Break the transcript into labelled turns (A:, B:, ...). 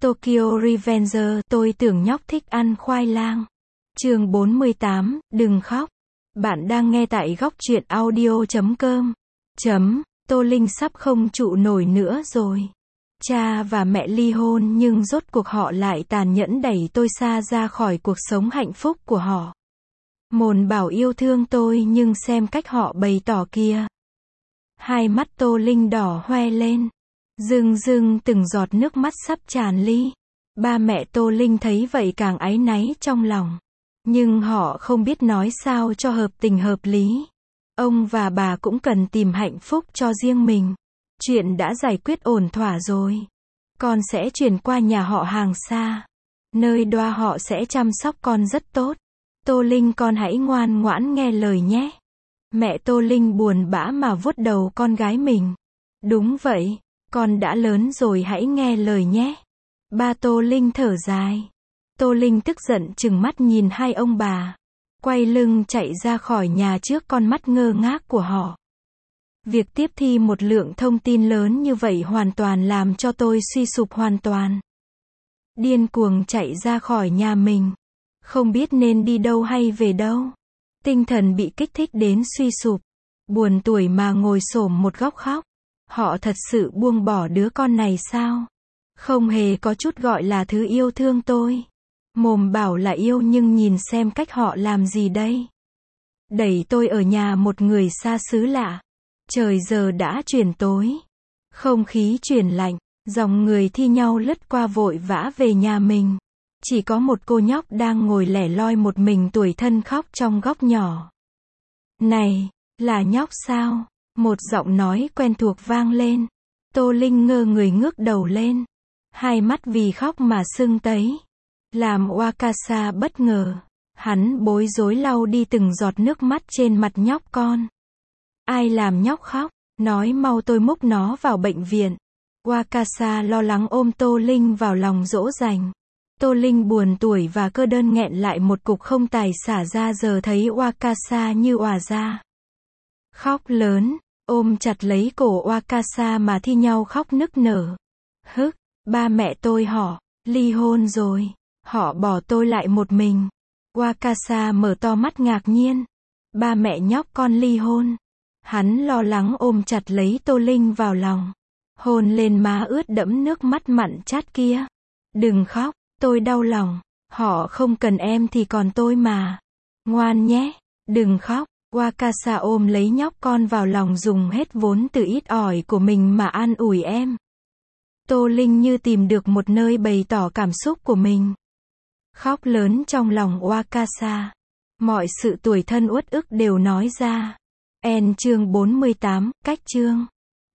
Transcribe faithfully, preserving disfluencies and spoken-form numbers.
A: Tokyo Revenger, tôi tưởng nhóc thích ăn khoai lang. Chương bốn mươi tám, đừng khóc. Bạn đang nghe tại góc truyện audio chấm com. Chấm, Tô Linh sắp không trụ nổi nữa rồi. Cha và mẹ ly hôn nhưng rốt cuộc họ lại tàn nhẫn đẩy tôi xa ra khỏi cuộc sống hạnh phúc của họ. Mồn bảo yêu thương tôi nhưng xem cách họ bày tỏ kia. Hai mắt Tô Linh đỏ hoe lên. Rưng rưng từng giọt nước mắt sắp tràn ly. Ba mẹ Tô Linh thấy vậy càng áy náy trong lòng. Nhưng họ không biết nói sao cho hợp tình hợp lý. Ông và bà cũng cần tìm hạnh phúc cho riêng mình. Chuyện đã giải quyết ổn thỏa rồi. Con sẽ chuyển qua nhà họ hàng xa. Nơi đó họ sẽ chăm sóc con rất tốt. Tô Linh, con hãy ngoan ngoãn nghe lời nhé. Mẹ Tô Linh buồn bã mà vuốt đầu con gái mình. Đúng vậy, con đã lớn rồi, hãy nghe lời nhé. Ba Tô Linh thở dài. Tô Linh tức giận trừng mắt nhìn hai ông bà. Quay lưng chạy ra khỏi nhà trước con mắt ngơ ngác của họ. Việc tiếp thi một lượng thông tin lớn như vậy hoàn toàn làm cho tôi suy sụp hoàn toàn. Điên cuồng chạy ra khỏi nhà mình. Không biết nên đi đâu hay về đâu. Tinh thần bị kích thích đến suy sụp. Buồn tuổi mà ngồi xổm một góc khóc. Họ thật sự buông bỏ đứa con này sao? Không hề có chút gọi là thứ yêu thương tôi. Mồm bảo là yêu nhưng nhìn xem cách họ làm gì đây. Đẩy tôi ở nhà một người xa xứ lạ. Trời giờ đã chuyển tối. Không khí chuyển lạnh. Dòng người thi nhau lướt qua vội vã về nhà mình. Chỉ có một cô nhóc đang ngồi lẻ loi một mình tủi thân khóc trong góc nhỏ. Này, là nhóc sao? Một giọng nói quen thuộc vang lên. Tô Linh ngơ người ngước đầu lên. Hai mắt vì khóc mà sưng tấy. Làm Wakasa bất ngờ. Hắn bối rối lau đi từng giọt nước mắt trên mặt nhóc con. Ai làm nhóc khóc? Nói mau, tôi múc nó vào bệnh viện. Wakasa lo lắng ôm Tô Linh vào lòng dỗ dành. Tô Linh buồn tuổi và cơ đơn nghẹn lại một cục không tài xả ra, giờ thấy Wakasa như òa ra. Khóc lớn, ôm chặt lấy cổ Wakasa mà thi nhau khóc nức nở. Hức, ba mẹ tôi họ ly hôn rồi. Họ bỏ tôi lại một mình. Wakasa mở to mắt ngạc nhiên. Ba mẹ nhóc con ly hôn. Hắn lo lắng ôm chặt lấy Tô Linh vào lòng. Hôn lên má ướt đẫm nước mắt mặn chát kia. Đừng khóc, tôi đau lòng. Họ không cần em thì còn tôi mà. Ngoan nhé, đừng khóc. Wakasa ôm lấy nhóc con vào lòng, dùng hết vốn từ ít ỏi của mình mà an ủi em. Tô Linh như tìm được một nơi bày tỏ cảm xúc của mình. Khóc lớn trong lòng Wakasa. Mọi sự tủi thân uất ức đều nói ra. End chương bốn mươi tám, cách chương.